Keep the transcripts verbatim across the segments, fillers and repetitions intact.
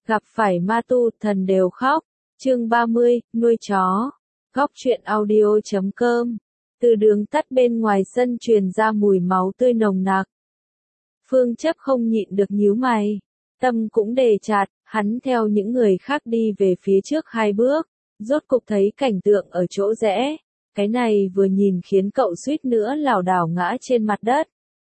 Gặp phải ma tu, thần đều khóc. Chương ba mươi, nuôi chó. Góc truyện audio chấm com. Từ đường tắt bên ngoài sân truyền ra mùi máu tươi nồng nặc. Phương Chấp không nhịn được nhíu mày. Tâm cũng đề chặt, hắn theo những người khác đi về phía trước hai bước. Rốt cục thấy cảnh tượng ở chỗ rẽ. Cái này vừa nhìn khiến cậu suýt nữa lảo đảo ngã trên mặt đất.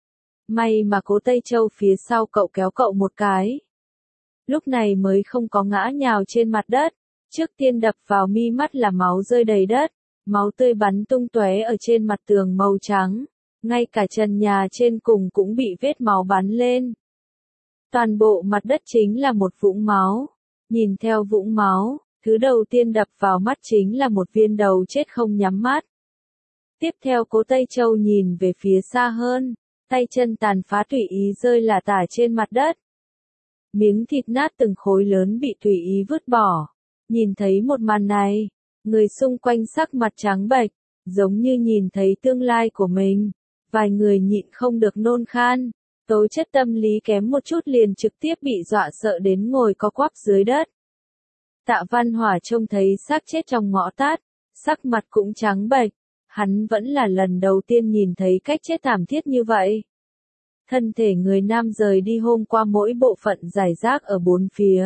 May mà Cố Tây Châu phía sau cậu kéo cậu một cái. Lúc này mới không có ngã nhào trên mặt đất. Trước tiên đập vào mi mắt là máu rơi đầy đất. Máu tươi bắn tung tóe ở trên mặt tường màu trắng. Ngay cả trần nhà trên cùng cũng bị vết máu bắn lên. Toàn bộ mặt đất chính là một vũng máu. Nhìn theo vũng máu, thứ đầu tiên đập vào mắt chính là một viên đầu chết không nhắm mắt. Tiếp theo Cố Tây Châu nhìn về phía xa hơn, tay chân tàn phá tùy ý rơi lả tả trên mặt đất. Miếng thịt nát từng khối lớn bị tùy ý vứt bỏ. Nhìn thấy một màn này, người xung quanh sắc mặt trắng bệch, giống như nhìn thấy tương lai của mình. Vài người nhịn không được nôn khan, tố chất tâm lý kém một chút liền trực tiếp bị dọa sợ đến ngồi co quắp dưới đất. Tạ Văn Hỏa trông thấy xác chết trong ngõ tát, sắc mặt cũng trắng bệch, hắn vẫn là lần đầu tiên nhìn thấy cách chết thảm thiết như vậy. Thân thể người nam rời đi hôm qua mỗi bộ phận rải rác ở bốn phía.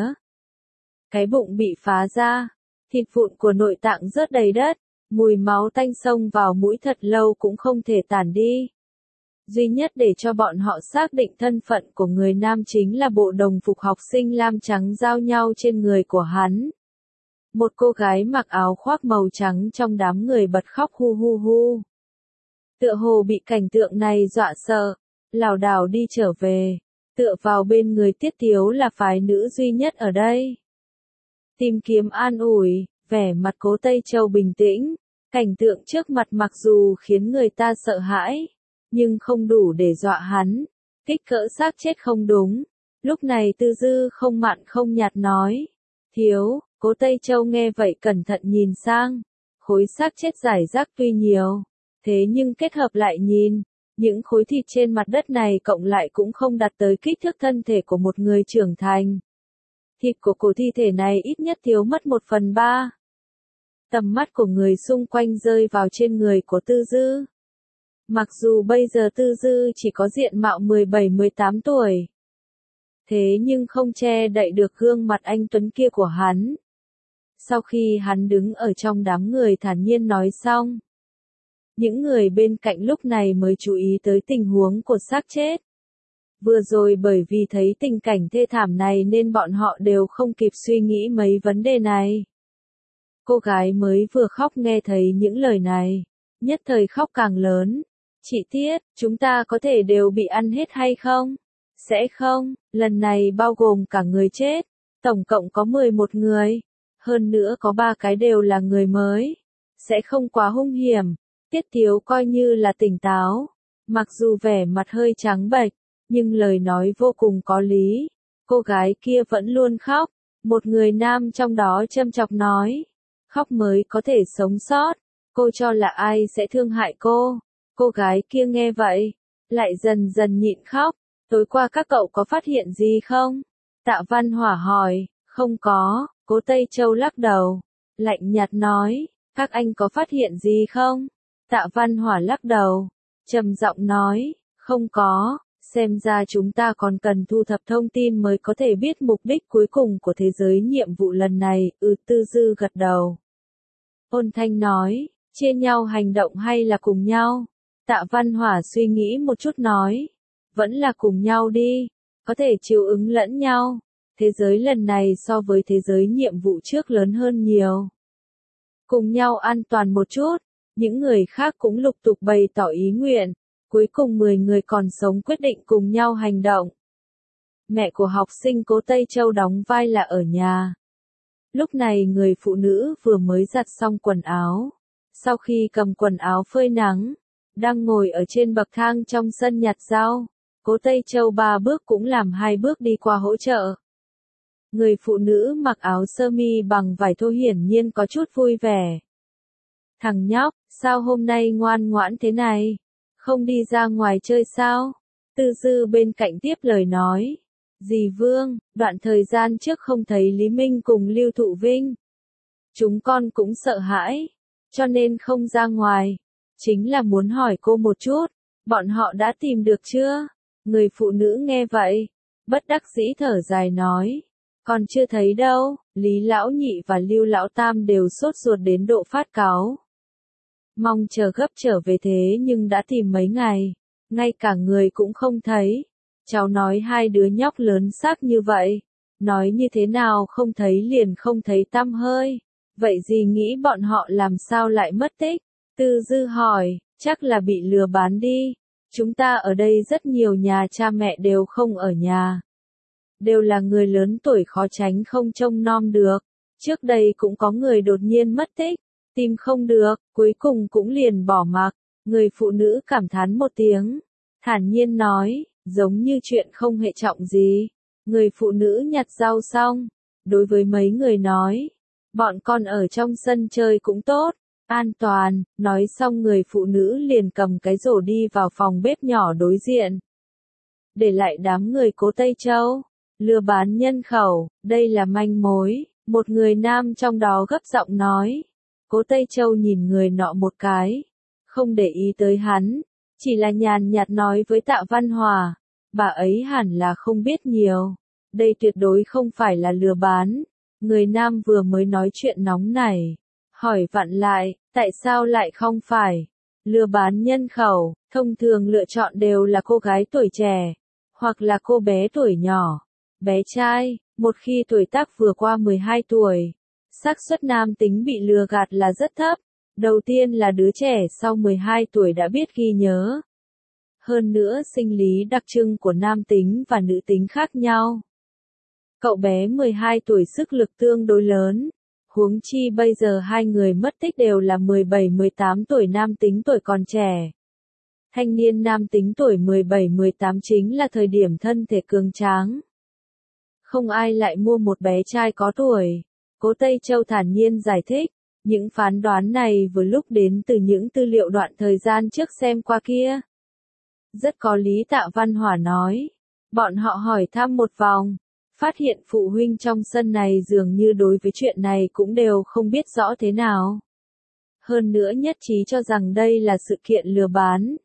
Cái bụng bị phá ra, thịt vụn của nội tạng rớt đầy đất, mùi máu tanh xông vào mũi thật lâu cũng không thể tản đi. Duy nhất để cho bọn họ xác định thân phận của người nam chính là bộ đồng phục học sinh lam trắng giao nhau trên người của hắn. Một cô gái mặc áo khoác màu trắng trong đám người bật khóc hu hu hu. Tựa hồ bị cảnh tượng này dọa sợ, lảo đảo đi trở về, tựa vào bên người Tiết Tiếu là phái nữ duy nhất ở đây. Tìm kiếm an ủi, vẻ mặt Cố Tây Châu bình tĩnh, cảnh tượng trước mặt mặc dù khiến người ta sợ hãi, nhưng không đủ để dọa hắn. Kích cỡ xác chết không đúng. Lúc này Tư Dư không mặn không nhạt nói. Thiếu, Cố Tây Châu nghe vậy cẩn thận nhìn sang. Khối xác chết rải rác tuy nhiều, thế nhưng kết hợp lại nhìn, những khối thịt trên mặt đất này cộng lại cũng không đạt tới kích thước thân thể của một người trưởng thành. Thịt của cổ thi thể này ít nhất thiếu mất một phần ba. Tầm mắt của người xung quanh rơi vào trên người của Tư Dư. Mặc dù bây giờ Tư Dư chỉ có diện mạo mười bảy mười tám tuổi. Thế nhưng không che đậy được gương mặt anh tuấn kia của hắn. Sau khi hắn đứng ở trong đám người thản nhiên nói xong, những người bên cạnh lúc này mới chú ý tới tình huống của xác chết. Vừa rồi bởi vì thấy tình cảnh thê thảm này nên bọn họ đều không kịp suy nghĩ mấy vấn đề này. Cô gái mới vừa khóc nghe thấy những lời này, nhất thời khóc càng lớn. Chị Tiết, chúng ta có thể đều bị ăn hết hay không? Sẽ không, lần này bao gồm cả người chết, tổng cộng có mười một người, hơn nữa có ba cái đều là người mới, sẽ không quá hung hiểm. Tiết Tiếu coi như là tỉnh táo, mặc dù vẻ mặt hơi trắng bệch, nhưng lời nói vô cùng có lý. Cô gái kia vẫn luôn khóc, một người nam trong đó châm chọc nói, khóc mới có thể sống sót, cô cho là ai sẽ thương hại cô. Cô gái kia nghe vậy, lại dần dần nhịn khóc. Tối qua các cậu có phát hiện gì không? Tạ Văn Hỏa hỏi. Không có. Cố Tây Châu lắc đầu, lạnh nhạt nói. Các anh có phát hiện gì không? Tạ Văn Hỏa lắc đầu, trầm giọng nói. Không có. Xem ra chúng ta còn cần thu thập thông tin mới có thể biết mục đích cuối cùng của thế giới nhiệm vụ lần này. Ừ, Tư Dư gật đầu. Ôn Thanh nói. Chia nhau hành động hay là cùng nhau? Tạ Văn Hỏa suy nghĩ một chút nói. Vẫn là cùng nhau đi, có thể chiều ứng lẫn nhau. Thế giới lần này so với thế giới nhiệm vụ trước lớn hơn nhiều. Cùng nhau an toàn một chút, những người khác cũng lục tục bày tỏ ý nguyện. Cuối cùng mười người còn sống quyết định cùng nhau hành động. Mẹ của học sinh Cố Tây Châu đóng vai là ở nhà. Lúc này người phụ nữ vừa mới giặt xong quần áo. Sau khi cầm quần áo phơi nắng, đang ngồi ở trên bậc thang trong sân nhặt rau, Cố Tây Châu ba bước cũng làm hai bước đi qua hỗ trợ. Người phụ nữ mặc áo sơ mi bằng vải thô hiển nhiên có chút vui vẻ. Thằng nhóc, sao hôm nay ngoan ngoãn thế này? Không đi ra ngoài chơi sao? Tư Dư bên cạnh tiếp lời nói. Dì Vương, đoạn thời gian trước không thấy Lý Minh cùng Lưu Thụ Vinh. Chúng con cũng sợ hãi, cho nên không ra ngoài. Chính là muốn hỏi cô một chút, bọn họ đã tìm được chưa? Người phụ nữ nghe vậy, bất đắc dĩ thở dài nói. Còn chưa thấy đâu, Lý Lão Nhị và Lưu Lão Tam đều sốt ruột đến độ phát cáu. Mong chờ gấp trở về thế nhưng đã tìm mấy ngày, ngay cả người cũng không thấy. Cháu nói hai đứa nhóc lớn xác như vậy, nói như thế nào không thấy liền không thấy tăm hơi. Vậy dì nghĩ bọn họ làm sao lại mất tích? Tư Dư hỏi, chắc là bị lừa bán đi. Chúng ta ở đây rất nhiều nhà cha mẹ đều không ở nhà. Đều là người lớn tuổi khó tránh không trông nom được. Trước đây cũng có người đột nhiên mất tích, tìm không được, cuối cùng cũng liền bỏ mặc. Người phụ nữ cảm thán một tiếng, thản nhiên nói, giống như chuyện không hệ trọng gì. Người phụ nữ nhặt rau xong, đối với mấy người nói, bọn con ở trong sân chơi cũng tốt, an toàn. Nói xong người phụ nữ liền cầm cái rổ đi vào phòng bếp nhỏ đối diện. Để lại đám người Cố Tây Châu, lừa bán nhân khẩu, đây là manh mối. Một người nam trong đó gấp giọng nói. Cố Tây Châu nhìn người nọ một cái, không để ý tới hắn, chỉ là nhàn nhạt nói với Tạ Văn Hòa, bà ấy hẳn là không biết nhiều, đây tuyệt đối không phải là lừa bán. Người nam vừa mới nói chuyện nóng này, hỏi vặn lại, tại sao lại không phải? Lừa bán nhân khẩu, thông thường lựa chọn đều là cô gái tuổi trẻ, hoặc là cô bé tuổi nhỏ. Bé trai, một khi tuổi tác vừa qua mười hai tuổi, xác suất nam tính bị lừa gạt là rất thấp. Đầu tiên là đứa trẻ sau mười hai tuổi đã biết ghi nhớ. Hơn nữa sinh lý đặc trưng của nam tính và nữ tính khác nhau. Cậu bé mười hai tuổi sức lực tương đối lớn. Huống chi bây giờ hai người mất tích đều là mười bảy mười tám tuổi nam tính tuổi còn trẻ. Thanh niên nam tính tuổi mười bảy mười tám chính là thời điểm thân thể cường tráng. Không ai lại mua một bé trai có tuổi. Cố Tây Châu thản nhiên giải thích. Những phán đoán này vừa lúc đến từ những tư liệu đoạn thời gian trước xem qua kia. Rất có lý. Tạ Văn Hòa nói. Bọn họ hỏi thăm một vòng, phát hiện phụ huynh trong sân này dường như đối với chuyện này cũng đều không biết rõ thế nào. Hơn nữa nhất trí cho rằng đây là sự kiện lừa bán.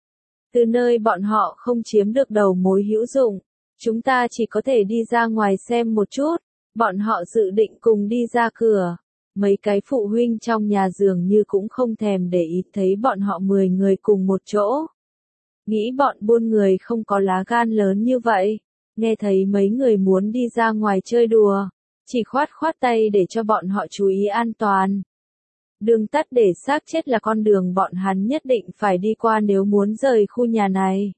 Từ nơi bọn họ không chiếm được đầu mối hữu dụng, chúng ta chỉ có thể đi ra ngoài xem một chút. Bọn họ dự định cùng đi ra cửa. Mấy cái phụ huynh trong nhà dường như cũng không thèm để ý thấy bọn họ mười người cùng một chỗ. Nghĩ bọn buôn người không có lá gan lớn như vậy. Nghe thấy mấy người muốn đi ra ngoài chơi đùa, chỉ khoát khoát tay để cho bọn họ chú ý an toàn. Đường tắt để xác chết là con đường bọn hắn nhất định phải đi qua nếu muốn rời khu nhà này.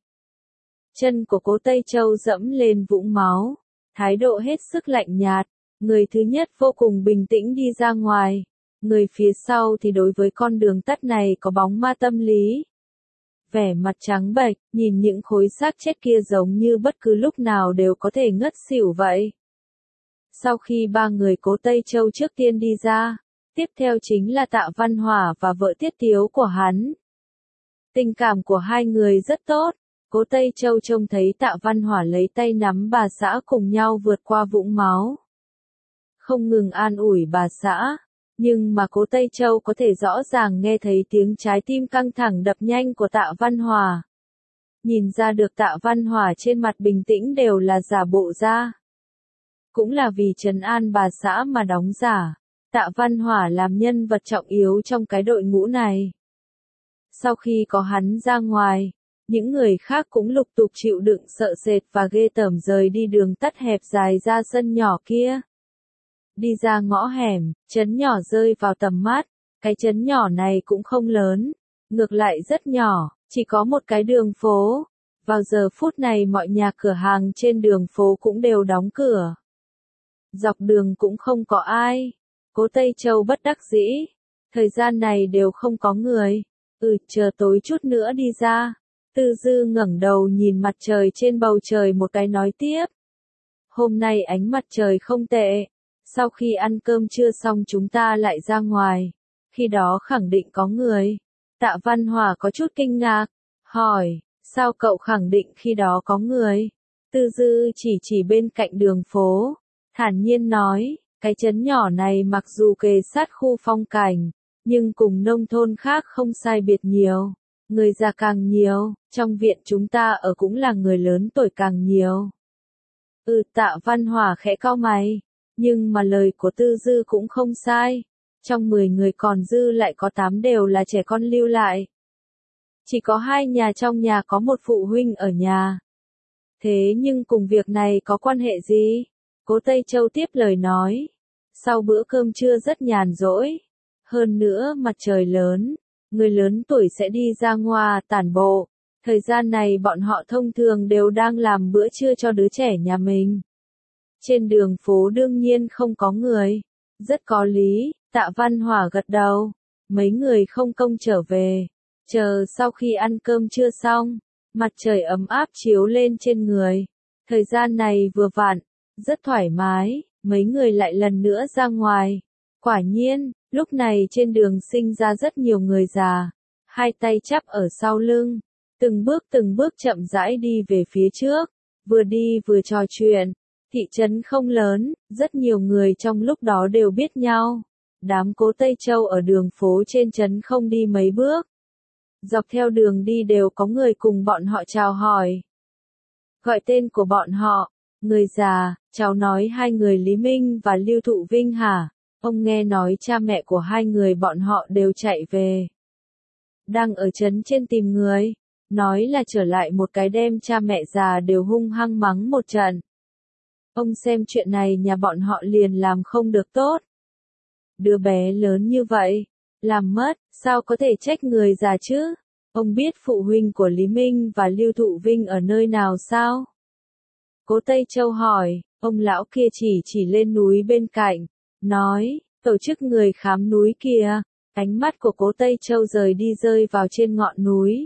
Chân của Cố Tây Châu dẫm lên vũng máu, thái độ hết sức lạnh nhạt. Người thứ nhất vô cùng bình tĩnh đi ra ngoài, người phía sau thì đối với con đường tắt này có bóng ma tâm lý. Vẻ mặt trắng bệch, nhìn những khối xác chết kia giống như bất cứ lúc nào đều có thể ngất xỉu vậy. Sau khi ba người Cố Tây Châu trước tiên đi ra, tiếp theo chính là Tạ Văn Hòa và vợ Tiết Tiếu của hắn. Tình cảm của hai người rất tốt. Cố Tây Châu trông thấy Tạ Văn Hòa lấy tay nắm bà xã cùng nhau vượt qua vũng máu. Không ngừng an ủi bà xã, nhưng mà Cố Tây Châu có thể rõ ràng nghe thấy tiếng trái tim căng thẳng đập nhanh của Tạ Văn Hòa. Nhìn ra được Tạ Văn Hòa trên mặt bình tĩnh đều là giả bộ ra. Cũng là vì trấn an bà xã mà đóng giả. Tạ Văn Hòa làm nhân vật trọng yếu trong cái đội ngũ này. Sau khi có hắn ra ngoài, những người khác cũng lục tục chịu đựng sợ sệt và ghê tởm rời đi đường tắt hẹp dài ra sân nhỏ kia. Đi ra ngõ hẻm, trấn nhỏ rơi vào tầm mắt. Cái trấn nhỏ này cũng không lớn, ngược lại rất nhỏ, chỉ có một cái đường phố. Vào giờ phút này mọi nhà cửa hàng trên đường phố cũng đều đóng cửa. Dọc đường cũng không có ai. Cố Tây Châu bất đắc dĩ. Thời gian này đều không có người. Ừ, chờ tối chút nữa đi ra. Tư Dư ngẩng đầu nhìn mặt trời trên bầu trời một cái nói tiếp. Hôm nay ánh mặt trời không tệ. Sau khi ăn cơm trưa xong chúng ta lại ra ngoài. Khi đó khẳng định có người. Tạ Văn Hòa có chút kinh ngạc. Hỏi, sao cậu khẳng định khi đó có người? Tư Dư chỉ chỉ bên cạnh đường phố, thản nhiên nói, cái trấn nhỏ này mặc dù kề sát khu phong cảnh, nhưng cùng nông thôn khác không sai biệt nhiều. Người già càng nhiều, trong viện chúng ta ở cũng là người lớn tuổi càng nhiều. Ừ, Tạ Văn Hòa khẽ cau mày, nhưng mà lời của Tư Dư cũng không sai. Trong mười người còn dư lại có tám đều là trẻ con lưu lại. Chỉ có hai nhà trong nhà có một phụ huynh ở nhà. Thế nhưng cùng việc này có quan hệ gì? Cố Tây Châu tiếp lời nói. Sau bữa cơm trưa rất nhàn rỗi. Hơn nữa mặt trời lớn, người lớn tuổi sẽ đi ra ngoài tản bộ. Thời gian này bọn họ thông thường đều đang làm bữa trưa cho đứa trẻ nhà mình. Trên đường phố đương nhiên không có người. Rất có lý, Tạ Văn Hòa gật đầu. Mấy người không công trở về. Chờ sau khi ăn cơm trưa xong, mặt trời ấm áp chiếu lên trên người. Thời gian này vừa vặn, rất thoải mái, mấy người lại lần nữa ra ngoài. Quả nhiên, lúc này trên đường sinh ra rất nhiều người già, hai tay chắp ở sau lưng, từng bước từng bước chậm rãi đi về phía trước, vừa đi vừa trò chuyện. Thị trấn không lớn, rất nhiều người trong lúc đó đều biết nhau. Đám Cố Tây Châu ở đường phố trên trấn không đi mấy bước. Dọc theo đường đi đều có người cùng bọn họ chào hỏi. Gọi tên của bọn họ, người già, cháu nói hai người Lý Minh và Lưu Thụ Vinh hả? Ông nghe nói cha mẹ của hai người bọn họ đều chạy về. Đang ở trấn trên tìm người, nói là trở lại một cái đêm cha mẹ già đều hung hăng mắng một trận. Ông xem chuyện này nhà bọn họ liền làm không được tốt. Đứa bé lớn như vậy, làm mất, sao có thể trách người già chứ? Ông biết phụ huynh của Lý Minh và Lưu Thụ Vinh ở nơi nào sao? Cố Tây Châu hỏi, ông lão kia chỉ chỉ lên núi bên cạnh, nói, tổ chức người khám núi kia. Ánh mắt của Cố Tây Châu rời đi rơi vào trên ngọn núi.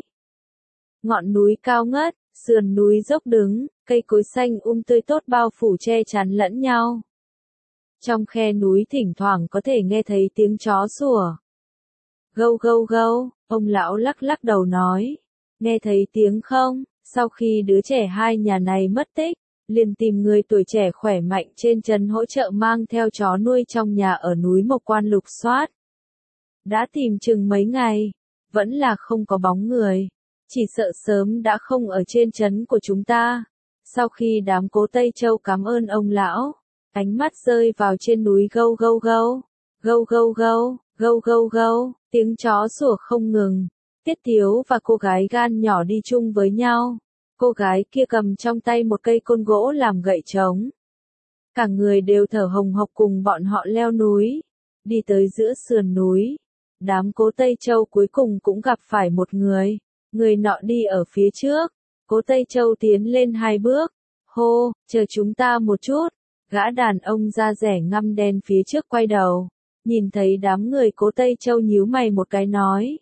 Ngọn núi cao ngất, sườn núi dốc đứng, cây cối xanh um tươi tốt bao phủ che chắn lẫn nhau. Trong khe núi thỉnh thoảng có thể nghe thấy tiếng chó sủa. Gâu gâu gâu, ông lão lắc lắc đầu nói. Nghe thấy tiếng không? Sau khi đứa trẻ hai nhà này mất tích, liền tìm người tuổi trẻ khỏe mạnh trên trấn hỗ trợ mang theo chó nuôi trong nhà ở núi Mộc Quan lục soát. Đã tìm chừng mấy ngày, vẫn là không có bóng người. Chỉ sợ sớm đã không ở trên trấn của chúng ta. Sau khi đám Cố Tây Châu cảm ơn ông lão, ánh mắt rơi vào trên núi gâu gâu gâu, gâu gâu gâu, gâu gâu gâu, tiếng chó sủa không ngừng. Tiết Tiếu và cô gái gan nhỏ đi chung với nhau. Cô gái kia cầm trong tay một cây côn gỗ làm gậy trống. Cả người đều thở hồng hộc cùng bọn họ leo núi. Đi tới giữa sườn núi. Đám Cố Tây Châu cuối cùng cũng gặp phải một người. Người nọ đi ở phía trước. Cố Tây Châu tiến lên hai bước. Hô, chờ chúng ta một chút. Gã đàn ông da rẻ ngăm đen phía trước quay đầu. Nhìn thấy đám người Cố Tây Châu nhíu mày một cái nói.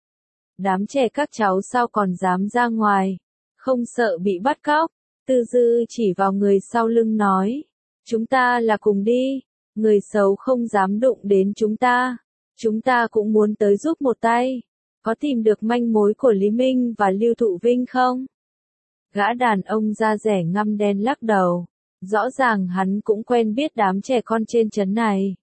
Đám trẻ các cháu sao còn dám ra ngoài. Không sợ bị bắt cóc. Tư Dư chỉ vào người sau lưng nói. Chúng ta là cùng đi. Người xấu không dám đụng đến chúng ta. Chúng ta cũng muốn tới giúp một tay. Có tìm được manh mối của Lý Minh và Lưu Thụ Vinh không? Gã đàn ông da rẻ ngăm đen lắc đầu. Rõ ràng hắn cũng quen biết đám trẻ con trên trấn này.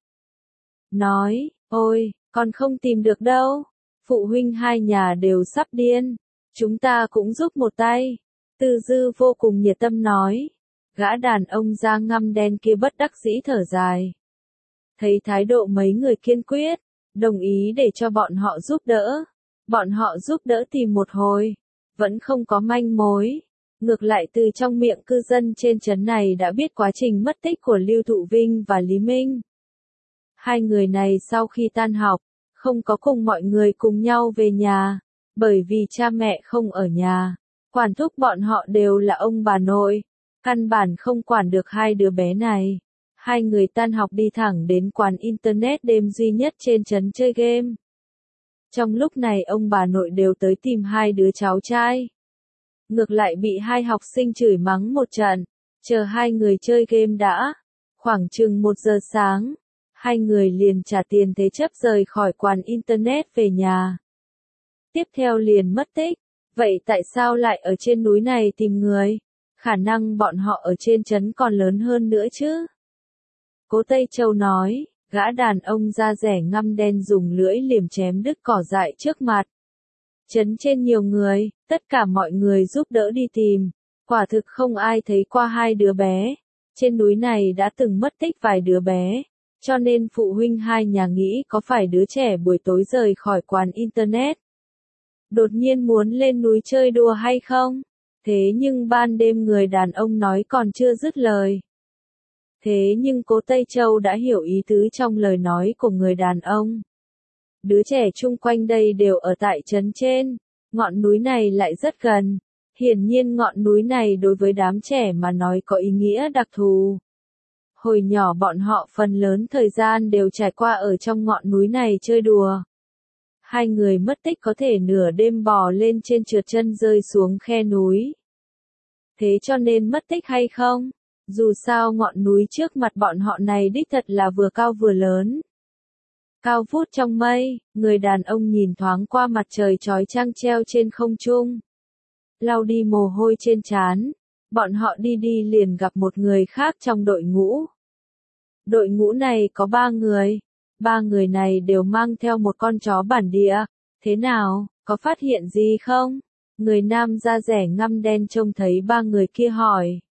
Nói, ôi, còn không tìm được đâu. Phụ huynh hai nhà đều sắp điên. Chúng ta cũng giúp một tay. Tư Dư vô cùng nhiệt tâm nói. Gã đàn ông da ngăm đen kia bất đắc dĩ thở dài. Thấy thái độ mấy người kiên quyết, đồng ý để cho bọn họ giúp đỡ. Bọn họ giúp đỡ tìm một hồi, vẫn không có manh mối. Ngược lại từ trong miệng cư dân trên trấn này đã biết quá trình mất tích của Lưu Thụ Vinh và Lý Minh. Hai người này sau khi tan học, không có cùng mọi người cùng nhau về nhà, bởi vì cha mẹ không ở nhà. Quản thúc bọn họ đều là ông bà nội, căn bản không quản được hai đứa bé này. Hai người tan học đi thẳng đến quán internet đêm duy nhất trên trấn chơi game. Trong lúc này ông bà nội đều tới tìm hai đứa cháu trai. Ngược lại bị hai học sinh chửi mắng một trận, chờ hai người chơi game đã. Khoảng chừng một giờ sáng, hai người liền trả tiền thế chấp rời khỏi quán internet về nhà. Tiếp theo liền mất tích, vậy tại sao lại ở trên núi này tìm người? khả năng bọn họ ở trên trấn còn lớn hơn nữa chứ. Cố Tây Châu nói, gã đàn ông da rẻ ngăm đen dùng lưỡi liềm chém đứt cỏ dại trước mặt. Trấn trên nhiều người, tất cả mọi người giúp đỡ đi tìm, quả thực không ai thấy qua hai đứa bé. Trên núi này đã từng mất tích vài đứa bé, cho nên phụ huynh hai nhà nghĩ có phải đứa trẻ buổi tối rời khỏi quán internet. Đột nhiên muốn lên núi chơi đùa hay không? Thế nhưng ban đêm người đàn ông nói còn chưa dứt lời. Thế nhưng Cố Tây Châu đã hiểu ý tứ trong lời nói của người đàn ông. Đứa trẻ chung quanh đây đều ở tại trấn trên, ngọn núi này lại rất gần. Hiển nhiên ngọn núi này đối với đám trẻ mà nói có ý nghĩa đặc thù. Hồi nhỏ bọn họ phần lớn thời gian đều trải qua ở trong ngọn núi này chơi đùa. Hai người mất tích có thể nửa đêm bò lên trên trượt chân rơi xuống khe núi. Thế cho nên mất tích hay không? Dù sao ngọn núi trước mặt bọn họ này đích thật là vừa cao vừa lớn. Cao vút trong mây, người đàn ông nhìn thoáng qua mặt trời chói chang treo trên không trung. Lau đi mồ hôi trên trán, bọn họ đi đi liền gặp một người khác trong đội ngũ. Đội ngũ này có ba người, ba người này đều mang theo một con chó bản địa, thế nào, có phát hiện gì không? Người nam da rẻ ngăm đen trông thấy ba người kia hỏi.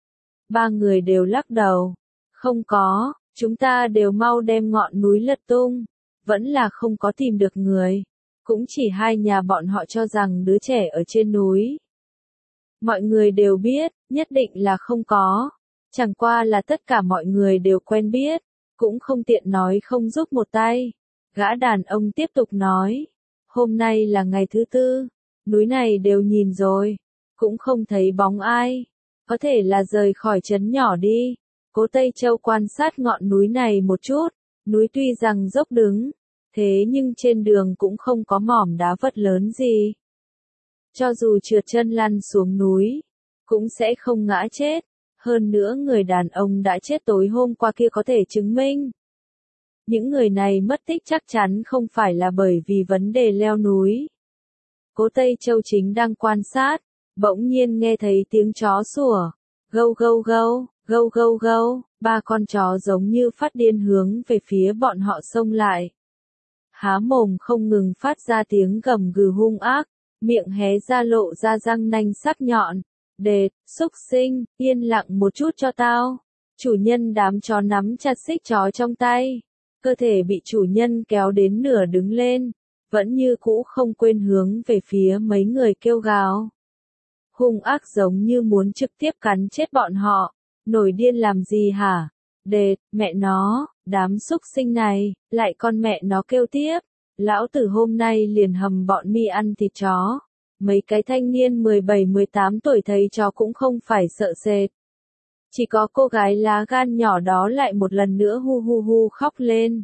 Ba người đều lắc đầu, không có, chúng ta đều mau đem ngọn núi lật tung, vẫn là không có tìm được người. Cũng chỉ hai nhà bọn họ cho rằng đứa trẻ ở trên núi. Mọi người đều biết, nhất định là không có. Chẳng qua là tất cả mọi người đều quen biết, cũng không tiện nói không giúp một tay. Gã đàn ông tiếp tục nói, hôm nay là ngày thứ tư, núi này đều nhìn rồi, cũng không thấy bóng ai. Có thể là rời khỏi trấn nhỏ đi. Cố Tây Châu quan sát ngọn núi này một chút, núi tuy rằng dốc đứng, thế nhưng trên đường cũng không có mỏm đá vất lớn gì. Cho dù trượt chân lăn xuống núi, cũng sẽ không ngã chết. Hơn nữa người đàn ông đã chết tối hôm qua kia có thể chứng minh. Những người này mất tích chắc chắn không phải là bởi vì vấn đề leo núi. Cố Tây Châu chính đang quan sát, bỗng nhiên nghe thấy tiếng chó sủa. Gâu gâu gâu, gâu gâu gâu, ba con chó giống như phát điên hướng về phía bọn họ xông lại. Há mồm không ngừng phát ra tiếng gầm gừ hung ác, miệng hé ra lộ ra răng nanh sắc nhọn. Đệt, xúc sinh, yên lặng một chút cho tao. Chủ nhân đám chó nắm chặt xích chó trong tay. Cơ thể bị chủ nhân kéo đến nửa đứng lên, vẫn như cũ không quên hướng về phía mấy người kêu gào. Hung ác giống như muốn trực tiếp cắn chết bọn họ. Nổi điên làm gì hả? Đệt, mẹ nó, đám xúc sinh này, lại con mẹ nó kêu tiếp. Lão tử hôm nay liền hầm bọn mi ăn thịt chó. Mấy cái thanh niên mười bảy mười tám tuổi thấy chó cũng không phải sợ sệt. Chỉ có cô gái lá gan nhỏ đó lại một lần nữa hu hu hu khóc lên.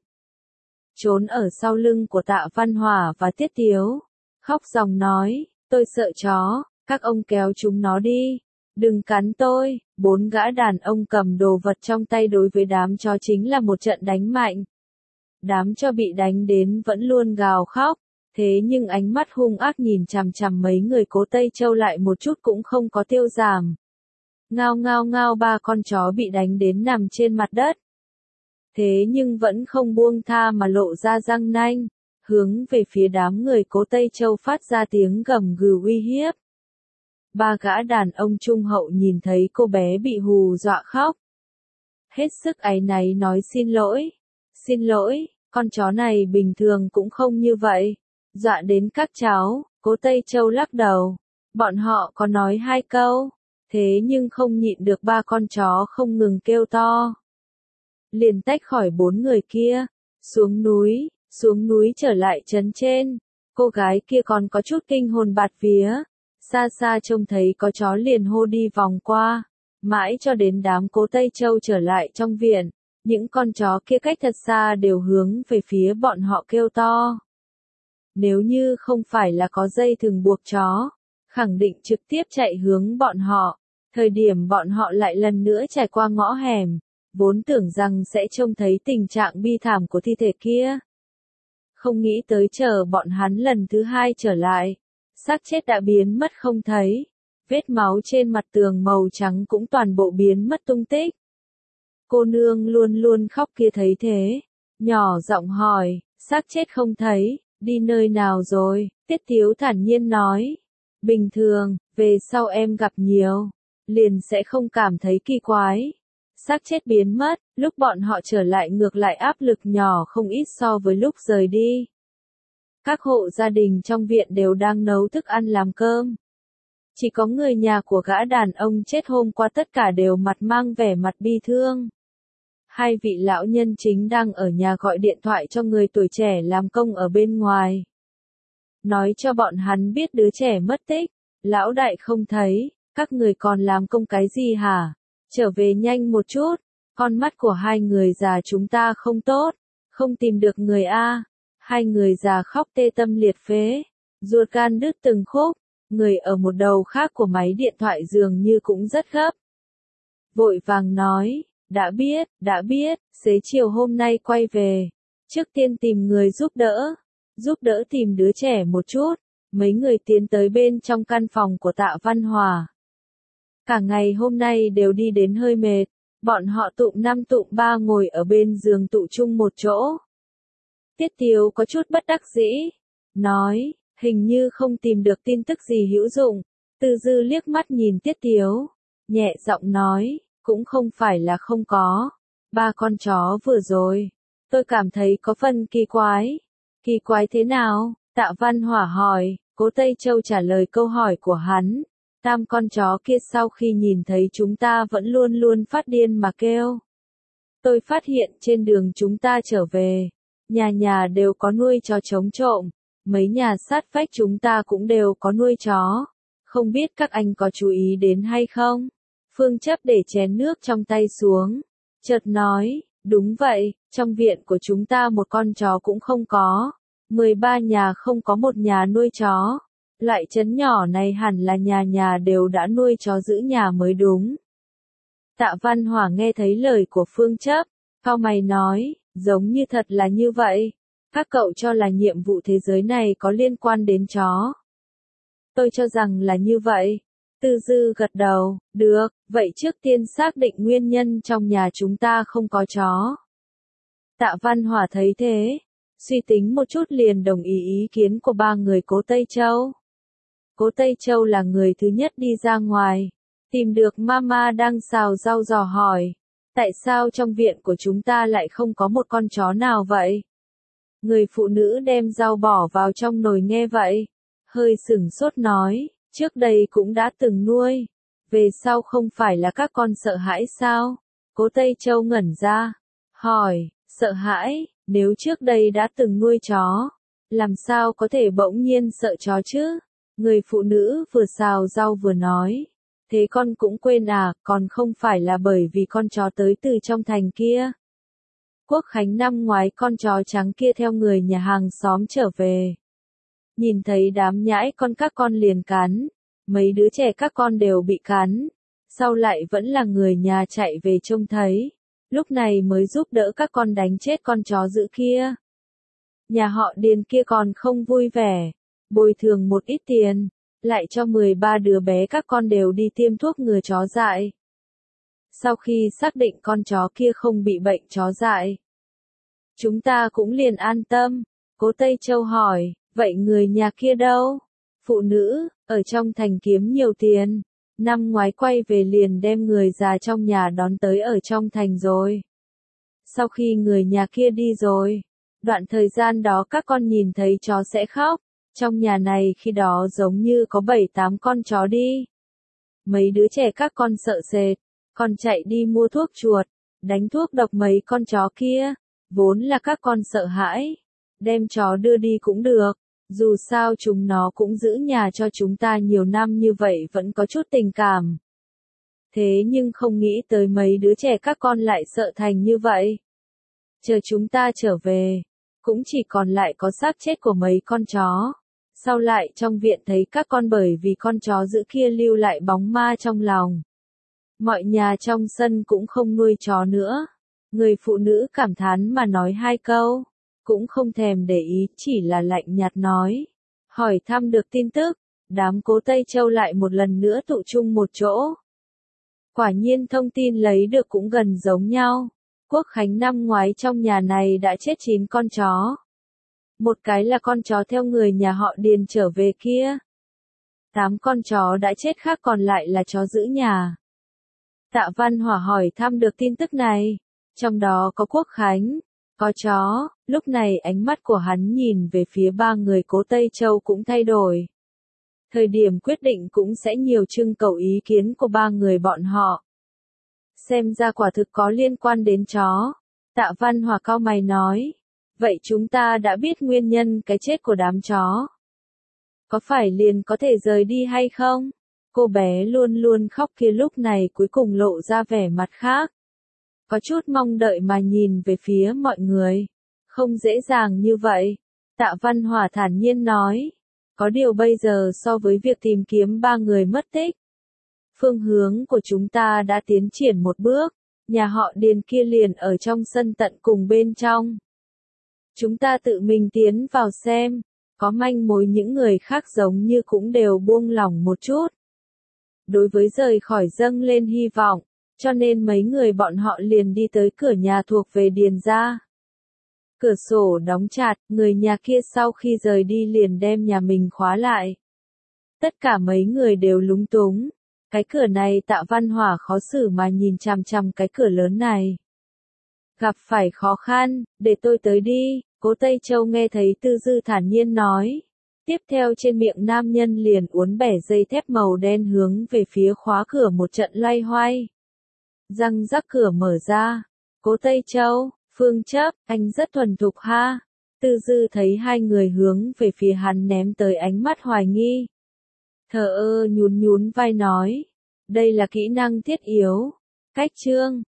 Trốn ở sau lưng của Tạ Văn Hòa và Tiết Tiếu. Khóc ròng nói, tôi sợ chó, các ông kéo chúng nó đi. Đừng cắn tôi. Bốn gã đàn ông cầm đồ vật trong tay đối với đám chó chính là một trận đánh mạnh. Đám chó bị đánh đến vẫn luôn gào khóc. Thế nhưng ánh mắt hung ác nhìn chằm chằm mấy người Cố Tây Châu lại một chút cũng không có tiêu giảm. Ngao ngao ngao ba con chó bị đánh đến nằm trên mặt đất. Thế nhưng vẫn không buông tha mà lộ ra răng nanh, hướng về phía đám người Cố Tây Châu phát ra tiếng gầm gừ uy hiếp. Ba gã đàn ông trung hậu nhìn thấy cô bé bị hù dọa khóc. Hết sức áy náy nói xin lỗi. Xin lỗi, con chó này bình thường cũng không như vậy. Dọa đến các cháu, Cố Tây Châu lắc đầu. Bọn họ có nói hai câu, thế nhưng không nhịn được ba con chó không ngừng kêu to. Liền tách khỏi bốn người kia, xuống núi, xuống núi trở lại trấn trên. Cô gái kia còn có chút kinh hồn bạt vía, xa xa trông thấy có chó liền hô đi vòng qua, mãi cho đến đám Cố Tây Châu trở lại trong viện, những con chó kia cách thật xa đều hướng về phía bọn họ kêu to. Nếu như không phải là có dây thừng buộc chó, khẳng định trực tiếp chạy hướng bọn họ, thời điểm bọn họ lại lần nữa trải qua ngõ hẻm, vốn tưởng rằng sẽ trông thấy tình trạng bi thảm của thi thể kia. Không nghĩ tới chờ bọn hắn lần thứ hai trở lại, xác chết đã biến mất không thấy, vết máu trên mặt tường màu trắng cũng toàn bộ biến mất tung tích. Cô nương luôn luôn khóc kia thấy thế, nhỏ giọng hỏi, xác chết không thấy, đi nơi nào rồi? Tiết Tiếu thản nhiên nói, bình thường, về sau em gặp nhiều, liền sẽ không cảm thấy kỳ quái. Xác chết biến mất, lúc bọn họ trở lại ngược lại áp lực nhỏ không ít so với lúc rời đi. Các hộ gia đình trong viện đều đang nấu thức ăn làm cơm. Chỉ có người nhà của gã đàn ông chết hôm qua tất cả đều mặt mang vẻ mặt bi thương. Hai vị lão nhân chính đang ở nhà gọi điện thoại cho người tuổi trẻ làm công ở bên ngoài. Nói cho bọn hắn biết đứa trẻ mất tích, lão đại không thấy, các người còn làm công cái gì hả? Trở về nhanh một chút, con mắt của hai người già chúng ta không tốt, không tìm được người a. Hai người già khóc tê tâm liệt phế, ruột gan đứt từng khúc, người ở một đầu khác của máy điện thoại dường như cũng rất gấp. Vội vàng nói, đã biết, đã biết, xế chiều hôm nay quay về, trước tiên tìm người giúp đỡ, giúp đỡ tìm đứa trẻ một chút, mấy người tiến tới bên trong căn phòng của Tạ Văn Hòa. Cả ngày hôm nay đều đi đến hơi mệt, bọn họ tụm năm tụm ba ngồi ở bên giường tụ chung một chỗ. Tiết Tiếu có chút bất đắc dĩ, nói, hình như không tìm được tin tức gì hữu dụng. Từ Dư liếc mắt nhìn Tiết Tiếu, nhẹ giọng nói, cũng không phải là không có. Ba con chó vừa rồi, tôi cảm thấy có phần kỳ quái. Kỳ quái thế nào? Tạ Văn Hỏa hỏi, Cố Tây Châu trả lời câu hỏi của hắn. Tam con chó kia sau khi nhìn thấy chúng ta vẫn luôn luôn phát điên mà kêu. Tôi phát hiện trên đường chúng ta trở về, nhà nhà đều có nuôi chó trống trộm, mấy nhà sát vách chúng ta cũng đều có nuôi chó. Không biết các anh có chú ý đến hay không? Phương Chấp để chén nước trong tay xuống, chợt nói, đúng vậy, trong viện của chúng ta một con chó cũng không có, mười ba nhà không có một nhà nuôi chó. Loại trấn nhỏ này hẳn là nhà nhà đều đã nuôi chó giữ nhà mới đúng. Tạ Văn Hòa nghe thấy lời của Phương Chấp, cau mày nói, giống như thật là như vậy. Các cậu cho là nhiệm vụ thế giới này có liên quan đến chó. Tôi cho rằng là như vậy. Từ Dư gật đầu, được, vậy trước tiên xác định nguyên nhân trong nhà chúng ta không có chó. Tạ Văn Hòa thấy thế, suy tính một chút liền đồng ý ý kiến của ba người Cố Tây Châu. Cố Tây Châu là người thứ nhất đi ra ngoài, tìm được Mama đang xào rau dò hỏi, tại sao trong viện của chúng ta lại không có một con chó nào vậy? Người phụ nữ đem rau bỏ vào trong nồi nghe vậy, hơi sửng sốt nói, trước đây cũng đã từng nuôi, về sau không phải là các con sợ hãi sao? Cố Tây Châu ngẩn ra, hỏi, sợ hãi, nếu trước đây đã từng nuôi chó, làm sao có thể bỗng nhiên sợ chó chứ? Người phụ nữ vừa xào rau vừa nói, thế con cũng quên à, còn không phải là bởi vì con chó tới từ trong thành kia. Quốc khánh năm ngoái con chó trắng kia theo người nhà hàng xóm trở về. Nhìn thấy đám nhãi con các con liền cắn, mấy đứa trẻ các con đều bị cắn, sau lại vẫn là người nhà chạy về trông thấy, lúc này mới giúp đỡ các con đánh chết con chó dữ kia. Nhà họ Điền kia còn không vui vẻ, bồi thường một ít tiền, lại cho mười ba đứa bé các con đều đi tiêm thuốc ngừa chó dại. Sau khi xác định con chó kia không bị bệnh chó dại, chúng ta cũng liền an tâm. Cố Tây Châu hỏi, vậy người nhà kia đâu? Phụ nữ, ở trong thành kiếm nhiều tiền, năm ngoái quay về liền đem người già trong nhà đón tới ở trong thành rồi. Sau khi người nhà kia đi rồi, đoạn thời gian đó các con nhìn thấy chó sẽ khóc, trong nhà này khi đó giống như có bảy tám con chó đi. Mấy đứa trẻ các con sợ sệt, còn chạy đi mua thuốc chuột, đánh thuốc độc mấy con chó kia, vốn là các con sợ hãi, đem chó đưa đi cũng được, dù sao chúng nó cũng giữ nhà cho chúng ta nhiều năm như vậy vẫn có chút tình cảm. Thế nhưng không nghĩ tới mấy đứa trẻ các con lại sợ thành như vậy. Chờ chúng ta trở về, cũng chỉ còn lại có xác chết của mấy con chó. Sau lại trong viện thấy các con bởi vì con chó giữ kia lưu lại bóng ma trong lòng. Mọi nhà trong sân cũng không nuôi chó nữa. Người phụ nữ cảm thán mà nói hai câu, cũng không thèm để ý, chỉ là lạnh nhạt nói. Hỏi thăm được tin tức, đám Cố Tây Châu lại một lần nữa tụ chung một chỗ. Quả nhiên thông tin lấy được cũng gần giống nhau. Quốc khánh năm ngoái trong nhà này đã chết chín con chó. Một cái là con chó theo người nhà họ Điền trở về kia. Tám con chó đã chết khác còn lại là chó giữ nhà. Tạ Văn Hỏa hỏi thăm được tin tức này. Trong đó có Quốc khánh, có chó, lúc này ánh mắt của hắn nhìn về phía ba người Cố Tây Châu cũng thay đổi. Thời điểm quyết định cũng sẽ nhiều trưng cầu ý kiến của ba người bọn họ. Xem ra quả thực có liên quan đến chó. Tạ Văn Hỏa cau mày nói. Vậy chúng ta đã biết nguyên nhân cái chết của đám chó. Có phải liền có thể rời đi hay không? Cô bé luôn luôn khóc kia lúc này cuối cùng lộ ra vẻ mặt khác. Có chút mong đợi mà nhìn về phía mọi người. Không dễ dàng như vậy. Tạ Văn Hỏa thản nhiên nói. Có điều bây giờ so với việc tìm kiếm ba người mất tích, phương hướng của chúng ta đã tiến triển một bước. Nhà họ Điền kia liền ở trong sân tận cùng bên trong. Chúng ta tự mình tiến vào xem. Có manh mối những người khác giống như cũng đều buông lỏng một chút. Đối với rời khỏi dâng lên hy vọng, cho nên mấy người bọn họ liền đi tới cửa nhà thuộc về Điền gia. Cửa sổ đóng chặt, người nhà kia sau khi rời đi liền đem nhà mình khóa lại. Tất cả mấy người đều lúng túng. Cái cửa này Tạ Văn Hỏa khó xử mà nhìn chằm chằm cái cửa lớn này. Gặp phải khó khăn, để tôi tới đi, Cố Tây Châu nghe thấy Tư Dư thản nhiên nói. Tiếp theo trên miệng nam nhân liền uốn bẻ dây thép màu đen hướng về phía khóa cửa một trận loay hoay. Răng rắc cửa mở ra. Cố Tây Châu, Phương Chấp, anh rất thuần thục ha. Tư Dư thấy hai người hướng về phía hắn ném tới ánh mắt hoài nghi. Thờ ơ nhún nhún vai nói. Đây là kỹ năng thiết yếu. Cách chương.